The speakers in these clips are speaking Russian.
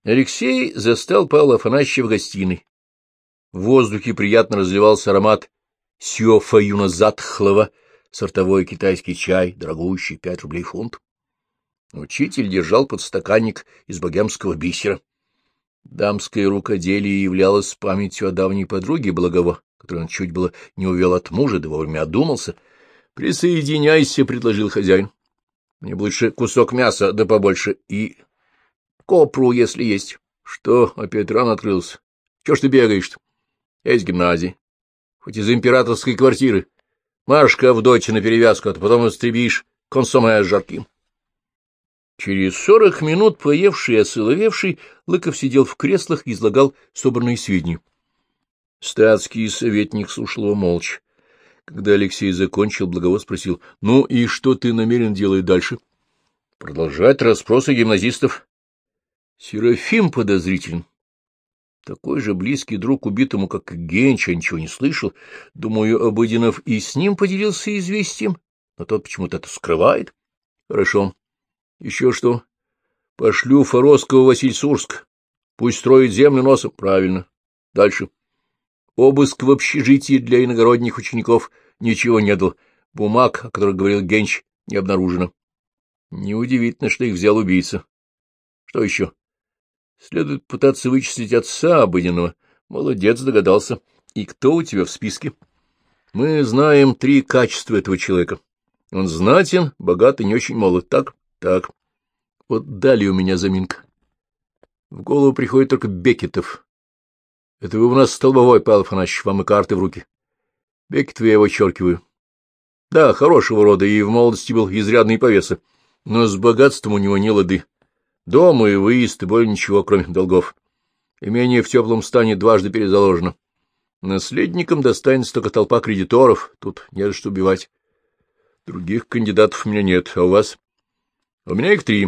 Алексей застал Павла Афанасьевича в гостиной. В воздухе приятно разливался аромат сиофаюна затхлого, сортовой китайский чай, дорогущий, 5 рублей фунт. Учитель держал подстаканник из богемского бисера. Дамское рукоделие являлось памятью о давней подруге Благово, которую он чуть было не увел от мужа, да вовремя одумался. — Присоединяйся, — предложил хозяин. — Мне бы лучше кусок мяса, да побольше, и копру, если есть. — Что, опять рано открылся? Чего ж ты бегаешь-то? — Я из гимназии. Хоть из императорской квартиры. Машка в дочь на перевязку, а то потом истребишь консоме с жарким. Через 40 минут, поевший и осоловевший, Лыков сидел в креслах и излагал собранные сведения. Статский советник слушал его молча. Когда Алексей закончил, Благово спросил: — Ну и что ты намерен делать дальше? — Продолжать расспросы гимназистов. Серафим подозрителен. Такой же близкий друг убитому, как и Генч, я ничего не слышал. Думаю, Обыденов и с ним поделился известием, но тот почему-то это скрывает. — Хорошо. — Еще что? — Пошлю Форосского в Васильсурск. Пусть строит землю носом. — Правильно. Дальше. Обыск в общежитии для иногородних учеников ничего не дал. Бумаг, о которых говорил Генч, не обнаружено. Неудивительно, что их взял убийца. Что еще? Следует пытаться вычислить отца Обыденного. Молодец, догадался. И кто у тебя в списке? Мы знаем 3 качества этого человека. Он знатен, богат и не очень молод. Так? Так. Вот далее у меня заминка. В голову приходит только Бекетов. Это вы у нас столбовой, Павел Афанасьевич, вам и карты в руки. Бекетова я вычеркиваю. Да, хорошего рода, и в молодости был изрядный повеса, но с богатством у него не лады. Дом и выезд, и более ничего, кроме долгов. Имение в теплом стане 2 перезаложено. Наследникам достанется только толпа кредиторов, тут не за что убивать. Других кандидатов у меня нет, а у вас? У меня их 3.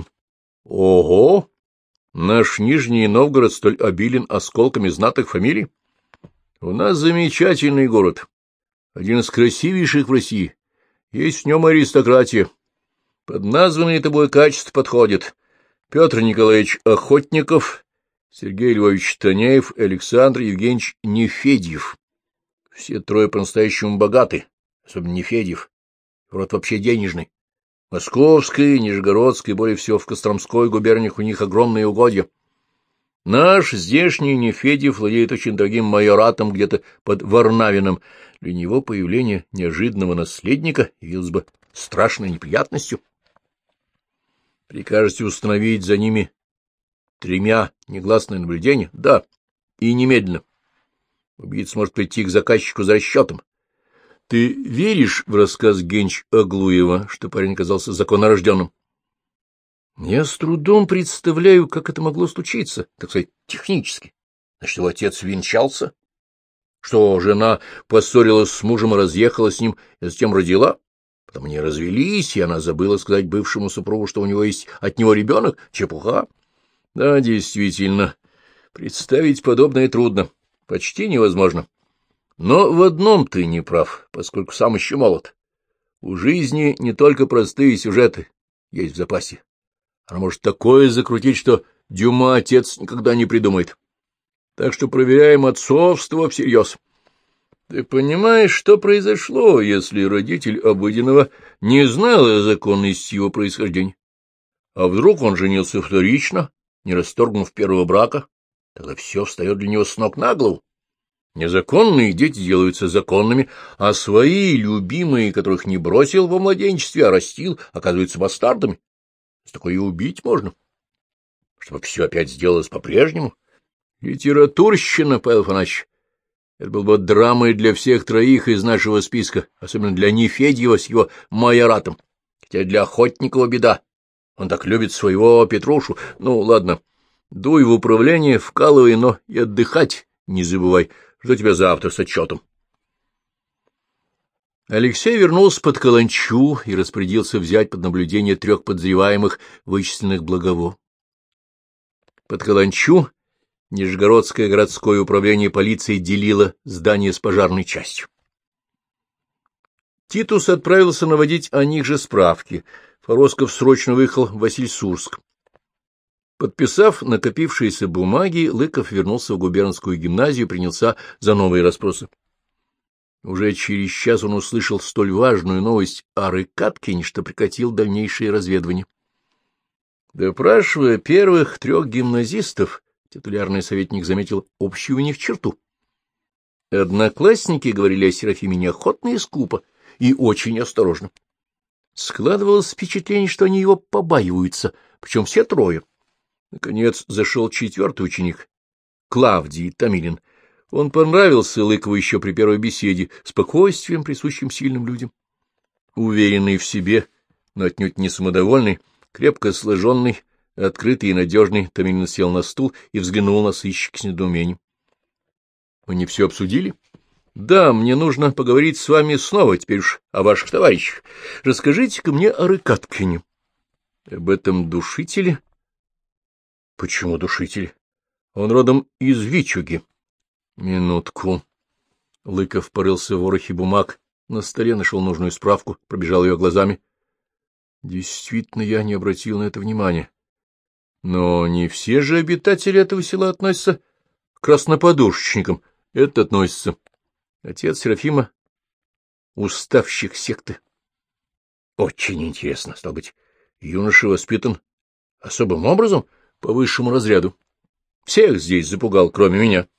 Ого! Наш Нижний Новгород столь обилен осколками знатных фамилий. У нас замечательный город, один из красивейших в России. Есть в нем аристократия. Под названные тобой качества подходят Петр Николаевич Охотников, Сергей Львович Танеев, Александр Евгеньевич Нефедьев. Все 3 по-настоящему богаты, особенно Нефедьев. Род вообще денежный. Московской, Нижегородской, более всего в Костромской губерниях у них огромные угодья. Наш здешний Нефедьев владеет очень дорогим майоратом где-то под Варнавином. Для него появление неожиданного наследника явилось бы страшной неприятностью. Прикажете установить за ними 3 негласное наблюдение? Да, и немедленно. Убийца может прийти к заказчику за расчетом. Ты веришь в рассказ Генч-Аглуева, что парень оказался законнорожденным? Я с трудом представляю, как это могло случиться, так сказать, технически. Значит, его отец венчался? Что, жена поссорилась с мужем и разъехала с ним, и затем родила? Потом они развелись, и она забыла сказать бывшему супругу, что у него есть от него ребенок? Чепуха. Да, действительно, представить подобное трудно, почти невозможно. Но в одном ты не прав, поскольку сам еще молод. У жизни не только простые сюжеты есть в запасе. Она может такое закрутить, что Дюма отец никогда не придумает. Так что проверяем отцовство всерьез. Ты понимаешь, что произошло, если родитель Обыденного не знал о законности его происхождения? А вдруг он женился вторично, не расторгнув первого брака? Тогда все встает для него с ног на голову. Незаконные дети делаются законными, а свои, любимые, которых не бросил во младенчестве, а растил, оказываются бастардами. С такой и убить можно. Чтобы все опять сделалось по-прежнему. Литературщина, Павел Афанасьевич. Это был бы драмой для всех 3 из нашего списка, особенно для Нефедьева с его майоратом. Хотя для Охотникова беда. Он так любит своего Петрушу. Ну, ладно, дуй в управление, вкалывай, но и отдыхать не забывай. Жду тебя завтра с отчетом. Алексей вернулся под каланчу и распорядился взять под наблюдение 3 подозреваемых, вычисленных Благово. Под каланчу Нижегородское городское управление полиции делило здание с пожарной частью. Титус отправился наводить о них же справки. Форосков срочно выехал в Васильсурск. Подписав накопившиеся бумаги, Лыков вернулся в губернскую гимназию и принялся за новые расспросы. Уже через час он услышал столь важную новость о Рыкаткине, что прекратил дальнейшие разведывания. Допрашивая первых 3 гимназистов, титулярный советник заметил общую у них черту. Одноклассники говорили о Серафиме неохотно и скупо, и очень осторожно. Складывалось впечатление, что они его побаиваются, причем все 3. Наконец зашел 4-й ученик, Клавдий Томилин. Он понравился Лыкову еще при первой беседе, спокойствием, присущим сильным людям. Уверенный в себе, но отнюдь не самодовольный, крепко сложенный, открытый и надежный, Томилин сел на стул и взглянул на сыщика с недоумением. — Они все обсудили? — Да, мне нужно поговорить с вами снова, теперь уж о ваших товарищах. Расскажите-ка мне о Рыкаткине. — Об этом душителе? — Почему душитель? Он родом из Вичуги. — Минутку. Лыков порылся в ворохе бумаг, на столе нашел нужную справку, пробежал ее глазами. Действительно, я не обратил на это внимания. Но не все же обитатели этого села относятся к красноподушечникам. Это относится. Отец Серафима — уставщик секты. Очень интересно, стал быть, юноша воспитан особым образом, по высшему разряду. Всех здесь запугал, кроме меня.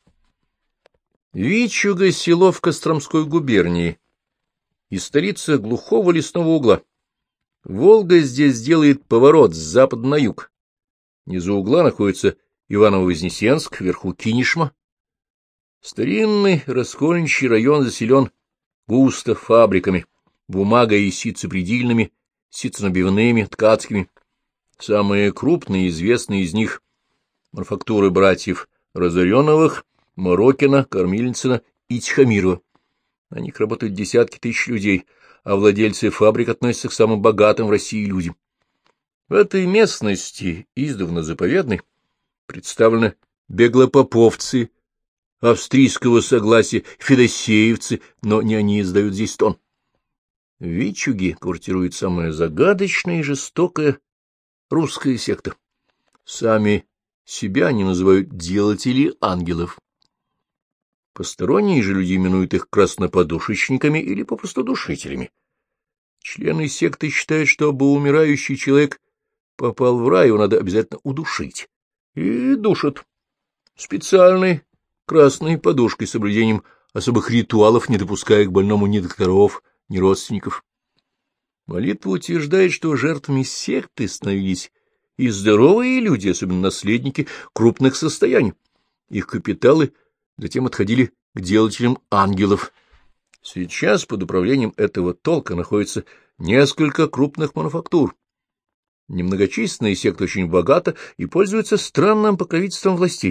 Вичуга — село в Костромской губернии и столица глухого лесного угла. Волга здесь делает поворот с запада на юг. Внизу угла находится Иваново-Вознесенск, вверху Кинешма. Старинный раскольничий район заселен густо фабриками, бумагой и ситцепредельными, ситценабивными, ткацкими. Самые крупные и известные из них — мануфактуры братьев Разореновых, Морокина, Кормильцина и Тихомирова. На них работают десятки тысяч людей, а владельцы фабрик относятся к самым богатым в России людям. В этой местности, издавна заповедной, представлены беглопоповцы, австрийского согласия, федосеевцы, но не они издают здесь тон. В Вичуге квартирует самая загадочная и жестокая русская секта. Сами себя они называют делатели ангелов. Посторонние же люди именуют их красноподушечниками или попросту душителями. Члены секты считают, что чтобы умирающий человек попал в рай, его надо обязательно удушить. И душат. Специальной красной подушкой с соблюдением особых ритуалов, не допуская к больному ни докторов, ни родственников. Молитва утверждает, что жертвами секты становились и здоровые люди, особенно наследники крупных состояний. Их капиталы затем отходили к делателям ангелов. Сейчас под управлением этого толка находится несколько крупных мануфактур. Немногочисленная секта очень богата и пользуется странным покровительством властей.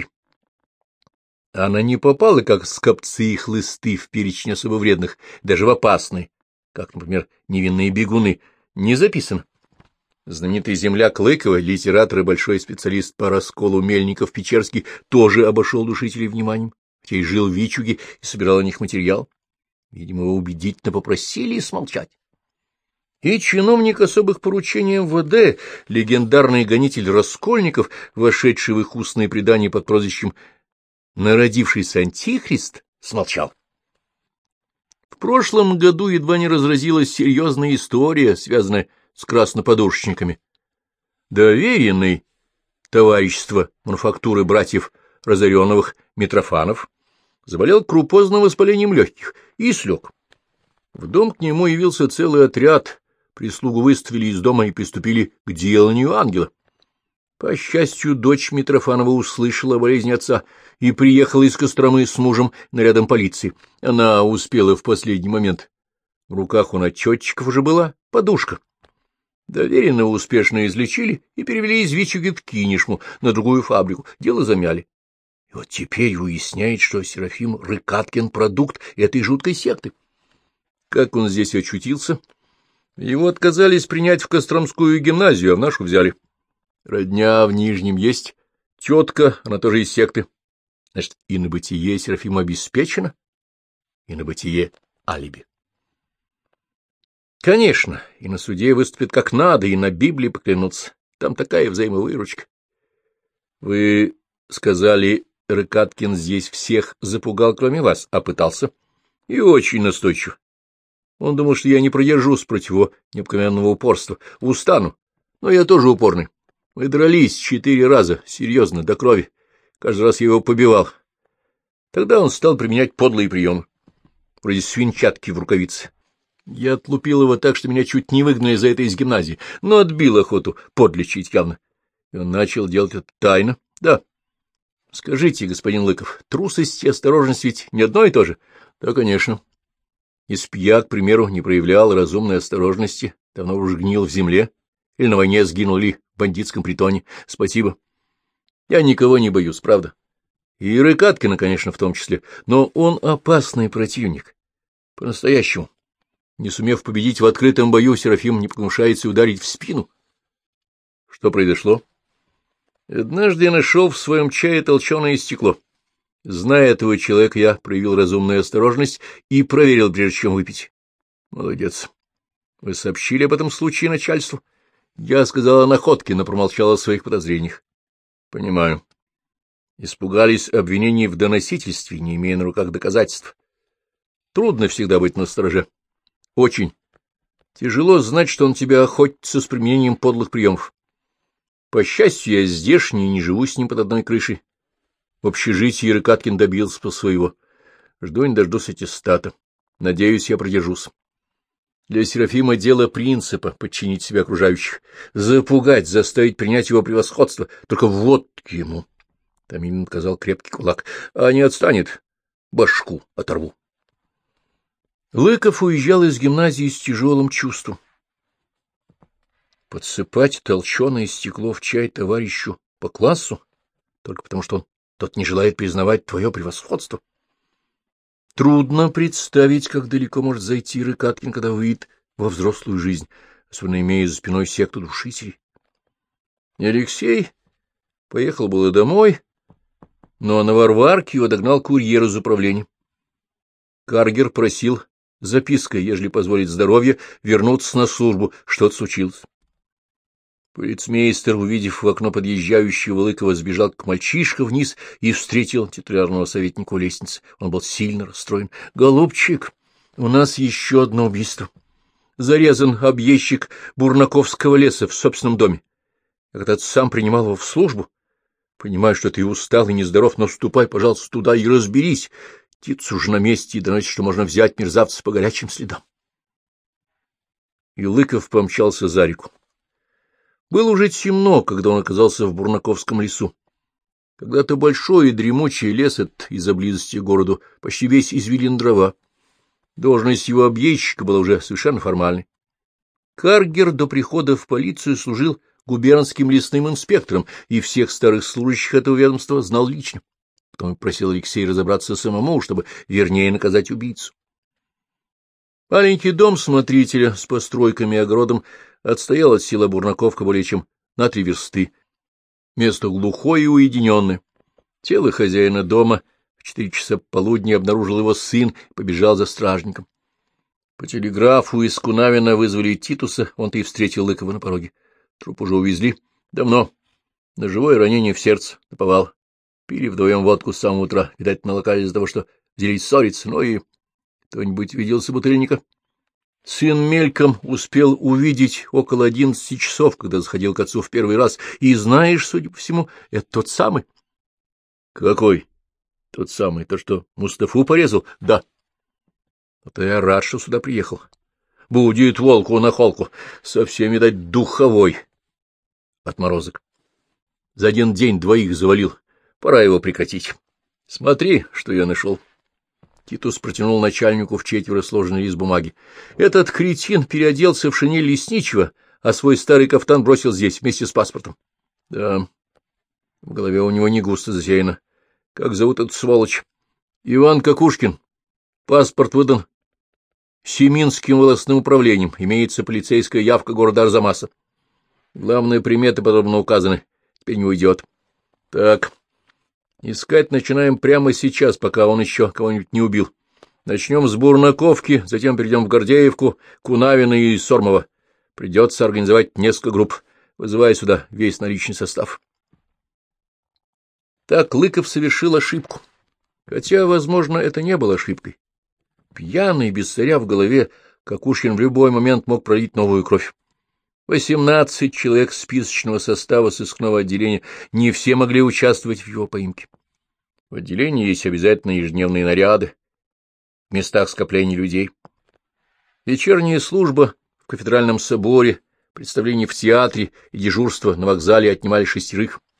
Она не попала, как скопцы и хлысты, в перечень особо вредных, даже в опасные, как, например, невинные бегуны, не записан. Знаменитый земляк Лыкова, литератор и большой специалист по расколу Мельников-Печерский, тоже обошел душителей вниманием, хотя и жил в Вичуге и собирал о них материал. Видимо, его убедительно попросили смолчать. И чиновник особых поручений МВД, легендарный гонитель Раскольников, вошедший в их устные предания под прозвищем «Народившийся антихрист», смолчал. В прошлом году едва не разразилась серьезная история, связанная с красноподушечниками. Доверенный товарищества мануфактуры братьев Разореновых Митрофанов заболел крупозным воспалением легких и слег. В дом к нему явился целый отряд, прислугу выставили из дома и приступили к деланию ангела. По счастью, дочь Митрофанова услышала о болезни отца и приехала из Костромы с мужем нарядом полиции. Она успела в последний момент. В руках у начетчиков уже была подушка. Доверенного успешно излечили и перевели из Вичуги в Кинешму на другую фабрику. Дело замяли. И вот теперь выясняет, что Серафим Рыкаткин — продукт этой жуткой секты. Как он здесь очутился? Его отказались принять в Костромскую гимназию, а в нашу взяли. Родня в Нижнем есть, тетка, она тоже из секты. Значит, и на бытие Серафима обеспечено, и на бытие алиби. Конечно, и на суде выступят как надо, и на Библии поклянутся. Там такая взаимовыручка. — Вы сказали, Рыкаткин здесь всех запугал, кроме вас, а пытался? — И очень настойчив. Он думал, что я не продержусь против его необыкновенного упорства. Устану. Но я тоже упорный. Мы дрались 4 раза, серьезно, до крови. Каждый раз я его побивал. Тогда он стал применять подлые приемы, вроде свинчатки в рукавице. Я отлупил его так, что меня чуть не выгнали за это из гимназии, но отбил охоту подлечить явно. И он начал делать это тайно. Да. Скажите, господин Лыков, трусость и осторожность ведь не одно и то же? Да, конечно. Если б я, к примеру, не проявлял разумной осторожности, давно уж гнил в земле, или на войне сгинул ли в бандитском притоне. Спасибо. Я никого не боюсь, правда. И Рыкаткина, конечно, в том числе, но он опасный противник. По-настоящему. Не сумев победить в открытом бою, Серафим не погнушается ударить в спину. Что произошло? Однажды я нашел в своем чае толченое стекло. Зная этого человека, я проявил разумную осторожность и проверил, прежде чем выпить. Молодец. Вы сообщили об этом случае начальству? Я сказал о находке, но промолчал о своих подозрениях. Понимаю. Испугались обвинений в доносительстве, не имея на руках доказательств. Трудно всегда быть настороже. Очень. Тяжело знать, что он тебя охотится с применением подлых приемов. По счастью, я здешний и не живу с ним под одной крышей. В общежитии Рыкаткин добился по своего. Жду не дождусь аттестата. Надеюсь, я продержусь. Для Серафима дело принципа — подчинить себя окружающих, запугать, заставить принять его превосходство. Только водки ему. Томилин показал крепкий кулак. А не отстанет, башку оторву. Лыков уезжал из гимназии с тяжелым чувством. Подсыпать толченое стекло в чай товарищу по классу, только потому что тот не желает признавать твое превосходство. Трудно представить, как далеко может зайти Рыкаткин, когда выйдет во взрослую жизнь, особенно имея за спиной секту душителей. И Алексей поехал было домой, но на Варварке его догнал курьер из управления. Каргер просил запиской, ежели позволит здоровье, вернуться на службу, что-то случилось. Полицмейстер, увидев в окно подъезжающего Лыкова, сбежал к мальчишке вниз и встретил титулярного советника у лестницы. Он был сильно расстроен. — Голубчик, у нас еще одно убийство. Зарезан объездчик Бурнаковского леса в собственном доме. Я когда-то сам принимал его в службу. Понимаю, что ты устал и нездоров, но ступай, пожалуйста, туда и разберись. Птица уже на месте и доносит, что можно взять мерзавца по горячим следам. И Лыков помчался за реку. Было уже темно, когда он оказался в Бурнаковском лесу. Когда-то большой и дремучий лес этот из-за близости к городу почти весь извилин дрова. Должность его объездчика была уже совершенно формальной. Каргер до прихода в полицию служил губернским лесным инспектором и всех старых служащих этого ведомства знал лично. Потом просил Алексея разобраться самому, чтобы вернее наказать убийцу. Маленький дом смотрителя с постройками и огородом отстоял от села Бурнаковка более чем на 3 версты. Место глухое и уединенное. Тело хозяина дома в 4 часа полудня обнаружил его сын и побежал за стражником. По телеграфу из Кунавина вызвали Титуса, он-то и встретил Лыкова на пороге. Труп уже увезли. Давно. Ножевое ранение в сердце, наповал. Пили вдвоем водку с самого утра. Видать, налокали из-за того, что взялись ссориться. Ну и кто-нибудь видел собутыльника? Сын мельком успел увидеть около 11 часов, когда заходил к отцу в первый раз. И знаешь, судя по всему, это тот самый. — Какой? — Тот самый. То, что Мустафу порезал? — Да. — А то я рад, что сюда приехал. Будет волку на холку. Совсем, видать, духовой. Отморозок. За один день 2 завалил. Пора его прекратить. Смотри, что я нашел. Титус протянул начальнику в 4 сложенный лист бумаги. Этот кретин переоделся в шинель лесничего, а свой старый кафтан бросил здесь вместе с паспортом. Да, в голове у него не густо засеяно. Как зовут эту сволочь? Иван Кокушкин. Паспорт выдан Семинским волостным управлением. Имеется полицейская явка города Арзамаса. Главные приметы подробно указаны. Теперь не уйдет. Так, искать начинаем прямо сейчас, пока он еще кого-нибудь не убил. Начнем с Бурнаковки, затем перейдем в Гордеевку, Кунавина и Сормова. Придется организовать несколько групп, вызывая сюда весь наличный состав. Так Лыков совершил ошибку. Хотя, возможно, это не было ошибкой. Пьяный, без царя в голове, Кокушкин в любой момент мог пролить новую кровь. 18 человек списочного состава сыскного отделения, не все могли участвовать в его поимке. В отделении есть обязательно ежедневные наряды, в местах скопления людей. Вечерняя служба в кафедральном соборе, представление в театре и дежурство на вокзале отнимали 6.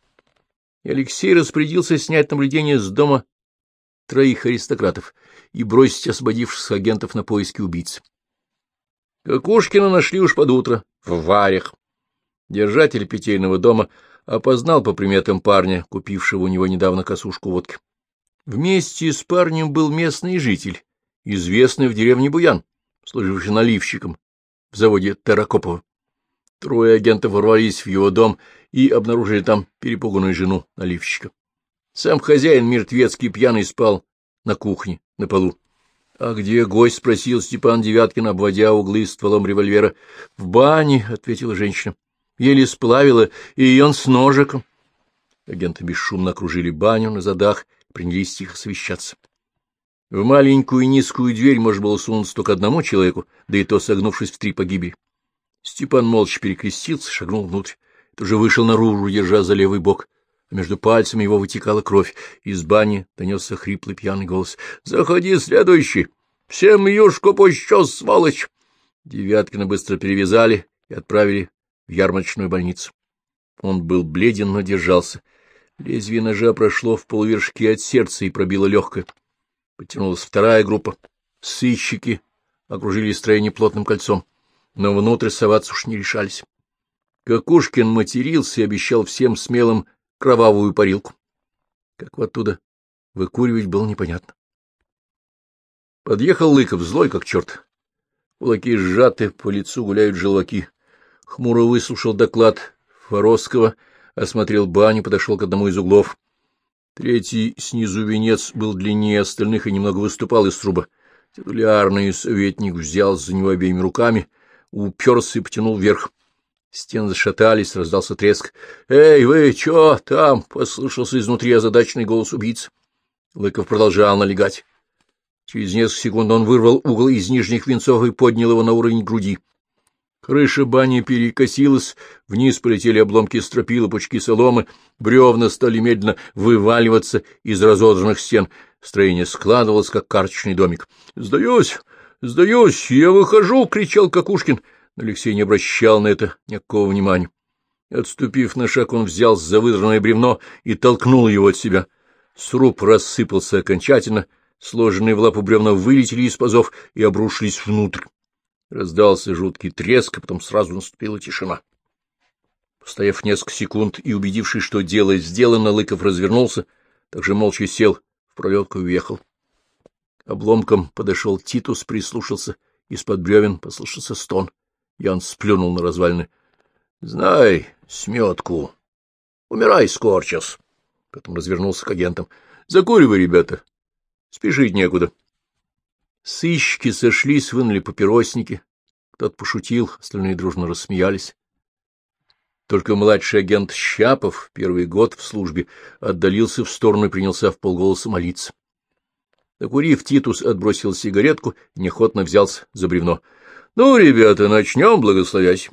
И Алексей распорядился снять наблюдение с дома 3 аристократов и бросить освободившихся агентов на поиски убийц. Кокушкина нашли уж под утро, в Варях. Держатель питейного дома опознал по приметам парня, купившего у него недавно косушку водки. Вместе с парнем был местный житель, известный в деревне Буян, служивший наливщиком в заводе Таракопова. 3 агентов ворвались в его дом и обнаружили там перепуганную жену наливщика. Сам хозяин мертвецкий пьяный спал на кухне, на полу. — А где гость? — спросил Степан Девяткин, обводя углы стволом револьвера. — В бане, — ответила женщина. — Еле сплавила, и он с ножиком. Агенты бесшумно окружили баню на задах и принялись тихо совещаться. В маленькую низкую дверь можно было сунуться только одному человеку, да и то согнувшись в 3 погибели. Степан молча перекрестился, шагнул внутрь. Это уже вышел наружу, держа за левый бок, а между пальцами его вытекала кровь. Из бани донесся хриплый пьяный голос. — Заходи, следующий! Всем юшку пощёс, сволочь! Девяткина быстро перевязали и отправили в ярмарочную больницу. Он был бледен, но держался. Лезвие ножа прошло в полувершке от сердца и пробило легкое. Потянулась 2 группа. Сыщики окружили строение плотным кольцом, но внутрь соваться уж не решались. Кокушкин матерился и обещал всем смелым кровавую парилку. Как вот оттуда выкуривать было непонятно. Подъехал Лыков, злой как черт. Кулаки сжаты, по лицу гуляют желваки. Хмуро выслушал доклад Форосского, осмотрел баню, подошел к одному из углов. 3 снизу венец был длиннее остальных и немного выступал из труба. Титулярный советник взял за него обеими руками, уперся и потянул вверх. Стены зашатались, раздался треск. — Эй, вы чё там? — послышался изнутри озадаченный голос убийцы. Лыков продолжал налегать. Через несколько секунд он вырвал угол из нижних венцов и поднял его на уровень груди. Крыша бани перекосилась, вниз полетели обломки стропил и пучки соломы, бревна стали медленно вываливаться из разодранных стен. Строение складывалось, как карточный домик. — Сдаюсь! Сдаюсь! Я выхожу! — кричал Кокушкин. Но Алексей не обращал на это никакого внимания. Отступив на шаг, он взял за выдранное бревно и толкнул его от себя. Сруб рассыпался окончательно, сложенные в лапу бревна вылетели из пазов и обрушились внутрь. Раздался жуткий треск, а потом сразу наступила тишина. Постояв несколько секунд и убедившись, что дело сделано, Лыков развернулся, также молча сел в пролетку и уехал. Обломком подошел Титус, прислушался, из-под бревен послышался стон. Ян сплюнул на развалины. — Знай, сметку. Умирай, скорчас. Потом развернулся к агентам. — Закуривай, ребята. Спешить некуда. Сыщики сошлись, вынули папиросники. Кто-то пошутил, остальные дружно рассмеялись. Только младший агент Щапов, 1-й год в службе, отдалился в сторону и принялся вполголоса молиться. Докурив, Титус отбросил сигаретку и неохотно взялся за бревно. — Ну, ребята, начнем, благословясь.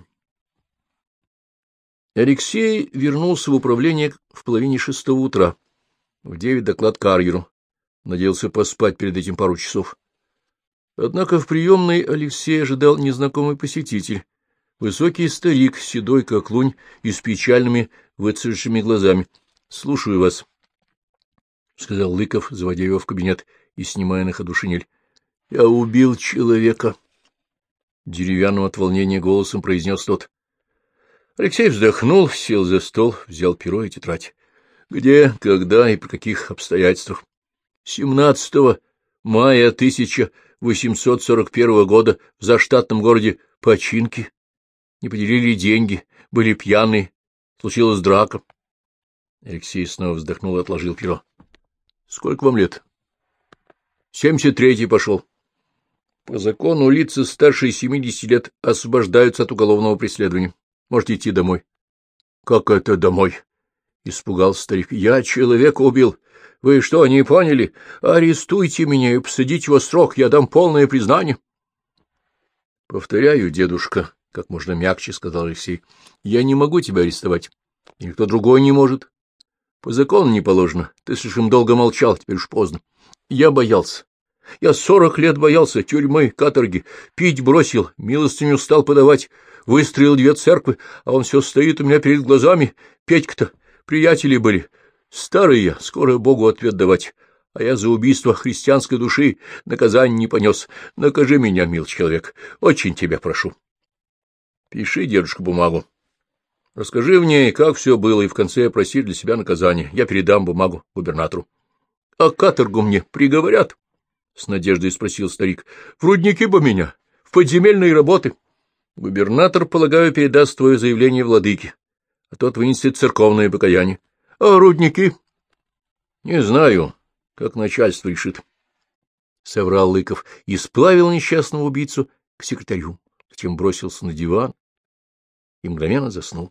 Алексей вернулся в управление в половине 6 утра. В 9 доклад Карьеру. Надеялся поспать перед этим пару часов. Однако в приемной Алексей ожидал незнакомый посетитель. Высокий старик, седой как лунь и с печальными выцветшими глазами. — Слушаю вас, — сказал Лыков, заводя его в кабинет и снимая на ходу шинель. — Я убил человека. Деревянным от волнения голосом произнес тот. Алексей вздохнул, сел за стол, взял перо и тетрадь. — Где, когда и при каких обстоятельствах? 17 мая 1841 года в заштатном городе Починки. Не поделили деньги, были пьяные, случилась драка. Алексей снова вздохнул и отложил перо. — Сколько вам лет? — 73-й пошел. По закону лица старше 70 лет освобождаются от уголовного преследования. Можете идти домой. — Как это домой? — испугался старик. — Я человека убил. Вы что, не поняли? Арестуйте меня и посадите во срок, я дам полное признание. — Повторяю, дедушка, — как можно мягче сказал Алексей, — я не могу тебя арестовать, и никто другой не может. По закону не положено. Ты слишком долго молчал, теперь уж поздно. Я боялся. Я 40 лет боялся тюрьмы, каторги, пить бросил, милостыню стал подавать, выстроил 2 церкви, а он все стоит у меня перед глазами. Петька-то, приятели были. Старый я, скоро Богу ответ давать, а я за убийство христианской души наказание не понес. Накажи меня, мил человек, очень тебя прошу. Пиши, дедушка, бумагу. Расскажи в ней, как все было, и в конце проси для себя наказание. Я передам бумагу губернатору. — А каторгу мне приговорят? — с надеждой спросил старик. — В рудники бы меня, в подземельные работы. Губернатор, полагаю, передаст твое заявление владыке, а тот вынесет церковное покаяние. — А рудники? — Не знаю, как начальство решит. — соврал Лыков и сплавил несчастного убийцу к секретарю, затем бросился на диван и мгновенно заснул.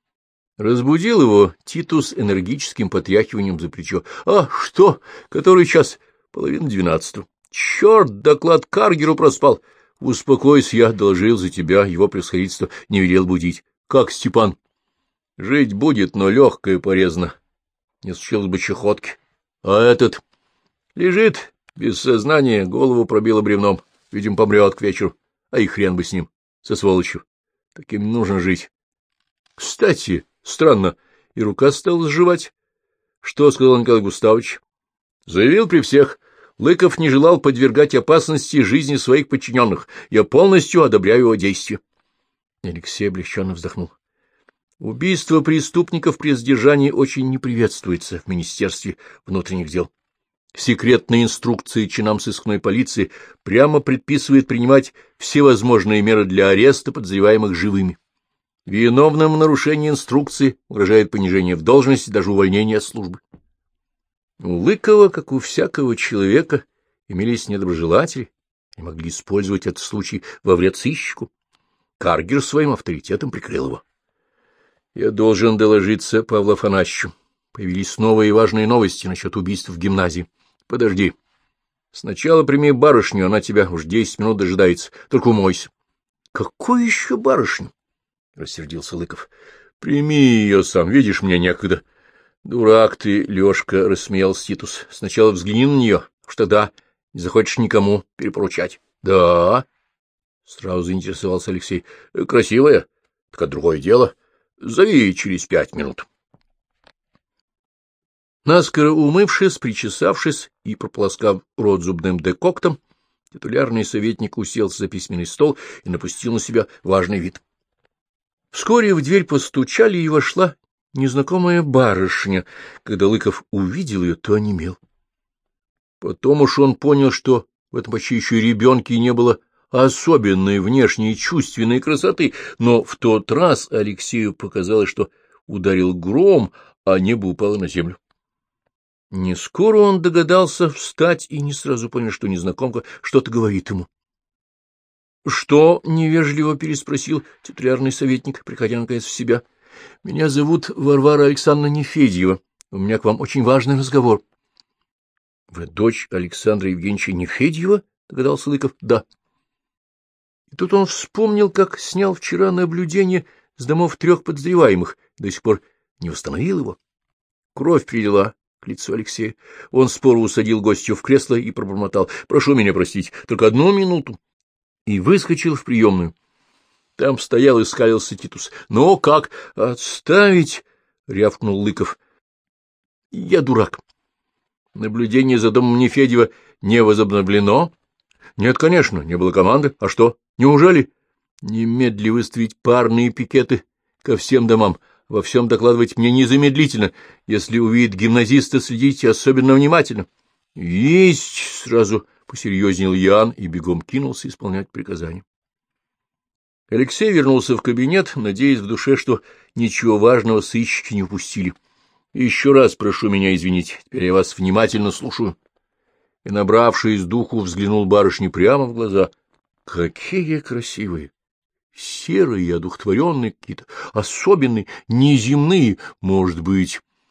Разбудил его Титус энергическим потряхиванием за плечо. — А что? Который час? 11:30. — Черт, доклад Каргеру проспал. — Успокойся, я доложил за тебя, его превосходительство не велел будить. — Как Степан? — Жить будет, но легкое порезано. Не случилось бы чехотки. — А этот? — Лежит без сознания, голову пробило бревном. Видимо, помрет к вечеру. А и хрен бы с ним, со сволочью. Таким нужно жить. Кстати, странно, и рука стала сживать. Что сказал Николай Густавович? Заявил при всех. Лыков не желал подвергать опасности жизни своих подчиненных. Я полностью одобряю его действия. Алексей облегченно вздохнул. Убийство преступников при задержании очень не приветствуется в Министерстве внутренних дел. Секретные инструкции чинам сыскной полиции прямо предписывают принимать всевозможные меры для ареста подозреваемых живыми. Виновным в нарушении инструкции угрожает понижение в должности, даже увольнение от службы. У Лыкова, как у всякого человека, имелись недоброжелатели и могли использовать этот случай во вред сыщику. Каргер своим авторитетом прикрыл его. Я должен доложиться Павлу Афанасьевичу. Появились новые и важные новости насчет убийств в гимназии. Подожди. Сначала прими барышню, она тебя уж 10 минут дожидается. Только умойся. — Какую еще барышню? — рассердился Лыков. — Прими ее сам, видишь, мне некогда. — Дурак ты, Лешка, — рассмеялся Титус. — Сначала взгляни на нее, уж тогда не захочешь никому перепоручать. — Да. — сразу заинтересовался Алексей. — Красивая? Так это другое дело. Зови через 5 минут. Наскоро умывшись, причесавшись и прополоскав рот зубным декоктом, титулярный советник уселся за письменный стол и напустил на себя важный вид. Вскоре в дверь постучали, и вошла незнакомая барышня. Когда Лыков увидел ее, то онемел. Потом уж он понял, что в этом почти еще ребенке не было особенной внешней чувственной красоты, но в тот раз Алексею показалось, что ударил гром, а небо упало на землю. Не скоро он догадался встать и не сразу понял, что незнакомка что-то говорит ему. — Что? — невежливо переспросил титулярный советник, приходя наконец в себя. — Меня зовут Варвара Александровна Нефедьева. У меня к вам очень важный разговор. — Вы дочь Александра Евгеньевича Нефедьева? — догадался Лыков. — Да. И тут он вспомнил, как снял вчера наблюдение с домов 3 подозреваемых, до сих пор не восстановил его. Кровь прилила к лицу Алексея. Он споро усадил гостью в кресло и пробормотал: — Прошу меня простить, только 1 минуту. И выскочил в приемную. Там стоял и скалился Титус. — Ну, как? Отставить? — рявкнул Лыков. — Я дурак. Наблюдение за домом Нефедьева не возобновлено? — Нет, конечно, не было команды. А что? Неужели? — Немедли выставить парные пикеты ко всем домам. Во всем докладывать мне незамедлительно. Если увидит гимназиста, следите особенно внимательно. — Есть! — сразу посерьезнел Ян и бегом кинулся исполнять приказания. Алексей вернулся в кабинет, надеясь в душе, что ничего важного сыщики не упустили. — Еще раз прошу меня извинить, теперь я вас внимательно слушаю. И, набравшись духу, взглянул барышне прямо в глаза. Какие красивые! Серые, одухотворенные какие-то, особенные, неземные, может быть.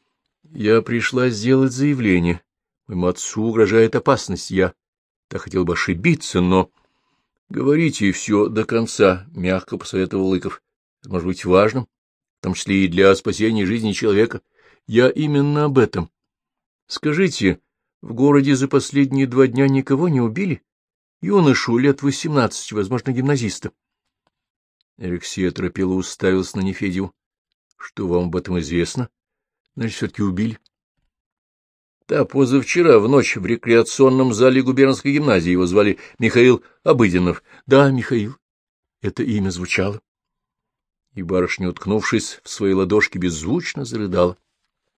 Я пришла сделать заявление. Моему отцу угрожает опасность. Я так хотел бы ошибиться, но... — Говорите все до конца, — мягко посоветовал Лыков. — Это может быть важным, в том числе и для спасения жизни человека. Я именно об этом. Скажите, в городе за последние 2 дня никого не убили? Юношу лет 18, возможно, гимназиста. Алексей оторопело уставился на Нефедьеву. — Что вам об этом известно? Значит, все-таки убили. Да, позавчера в ночь в рекреационном зале губернской гимназии его звали Михаил Обыденнов. Да, Михаил. Это имя звучало. И барышня, уткнувшись в свои ладошки, беззвучно зарыдала.